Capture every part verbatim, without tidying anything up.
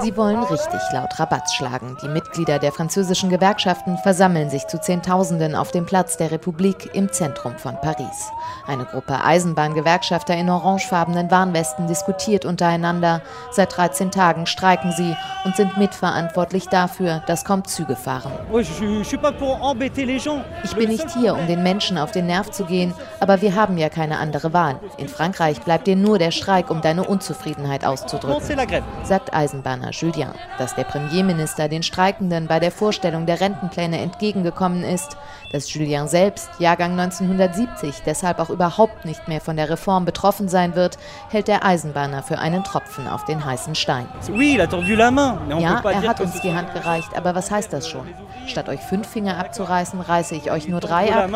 Sie wollen richtig laut Rabatz schlagen. Die Mitglieder der französischen Gewerkschaften versammeln sich zu Zehntausenden auf dem Platz der Republik im Zentrum von Paris. Eine Gruppe Eisenbahngewerkschafter in orangefarbenen Warnwesten diskutiert untereinander. Seit dreizehn Tagen streiken sie und sind mitverantwortlich dafür, dass kaum Züge fahren. Ich bin nicht hier, um den Menschen auf den Nerv zu gehen, aber wir haben ja keine andere Wahl. In Frankreich bleibt dir nur der Streik, um deine Unzufriedenheit auszudrücken, sagt Eisenbahner Julien. Dass der Premierminister den Streikenden bei der Vorstellung der Rentenpläne entgegengekommen ist, dass Julien selbst, Jahrgang neunzehnhundertsiebzig, deshalb auch überhaupt nicht mehr von der Reform betroffen sein wird, hält der Eisenbahner für einen Tropfen auf den heißen Stein. Ja, er hat uns die Hand gereicht, aber was heißt das schon? Statt euch fünf Finger abzureißen, reiße ich euch nur drei ab.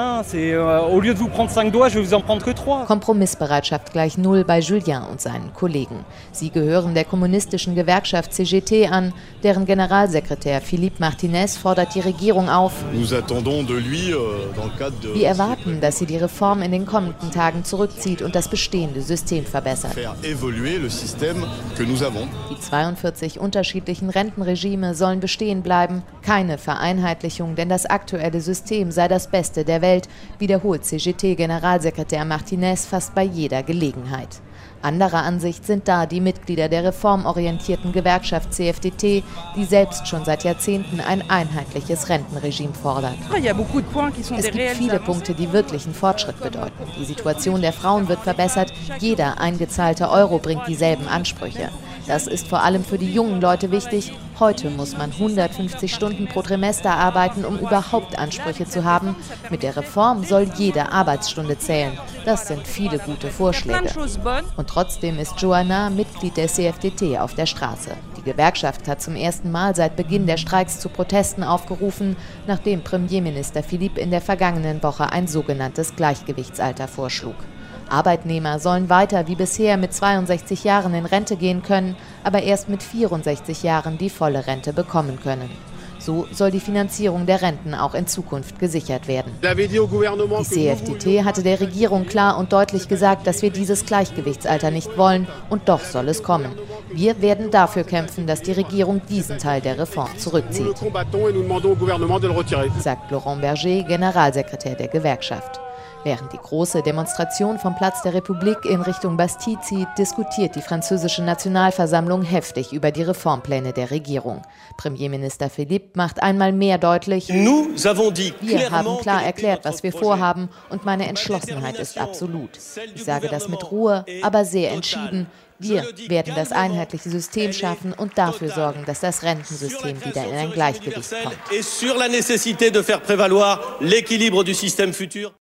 Kompromissbereitschaft gleich null bei Julien und seinen Kollegen. Sie gehören der kommunistischen Gewerkschaft C G T an, deren Generalsekretär Philippe Martinez fordert die Regierung auf. Wir erwarten, dass sie die Reform in den kommenden Tagen zurückzieht und das bestehende System verbessert. Die zweiundvierzig unterschiedlichen Rentenregime sollen bestehen bleiben, keine Vereinheitlichung, denn das aktuelle System sei das Beste der Welt, wiederholt C G T-Generalsekretär Martinez fast bei jeder Gelegenheit. Anderer Ansicht sind da die Mitglieder der reformorientierten Gewerkschaft C F D T, die selbst schon seit Jahrzehnten ein einheitliches Rentenregime fordert. Es gibt viele Punkte, die wirklichen Fortschritt bedeuten. Die Situation der Frauen wird verbessert, jeder eingezahlte Euro bringt dieselben Ansprüche. Das ist vor allem für die jungen Leute wichtig. Heute muss man hundertfünfzig Stunden pro Trimester arbeiten, um überhaupt Ansprüche zu haben. Mit der Reform soll jede Arbeitsstunde zählen. Das sind viele gute Vorschläge. Und trotzdem ist Joanna Mitglied der C F D T auf der Straße. Die Gewerkschaft hat zum ersten Mal seit Beginn der Streiks zu Protesten aufgerufen, nachdem Premierminister Philippe in der vergangenen Woche ein sogenanntes Gleichgewichtsalter vorschlug. Arbeitnehmer sollen weiter wie bisher mit zweiundsechzig Jahren in Rente gehen können, aber erst mit vierundsechzig Jahren die volle Rente bekommen können. So soll die Finanzierung der Renten auch in Zukunft gesichert werden. Die C F D T hatte der Regierung klar und deutlich gesagt, dass wir dieses Gleichgewichtsalter nicht wollen, und doch soll es kommen. Wir werden dafür kämpfen, dass die Regierung diesen Teil der Reform zurückzieht, sagt Laurent Berger, Generalsekretär der Gewerkschaft. Während die große Demonstration vom Platz der Republik in Richtung Bastille zieht, diskutiert die französische Nationalversammlung heftig über die Reformpläne der Regierung. Premierminister Philippe macht einmal mehr deutlich: Wir haben klar erklärt, was wir vorhaben, und meine Entschlossenheit ist absolut. Ich sage das mit Ruhe, aber sehr entschieden. Wir werden das einheitliche System schaffen und dafür sorgen, dass das Rentensystem wieder in ein Gleichgewicht kommt.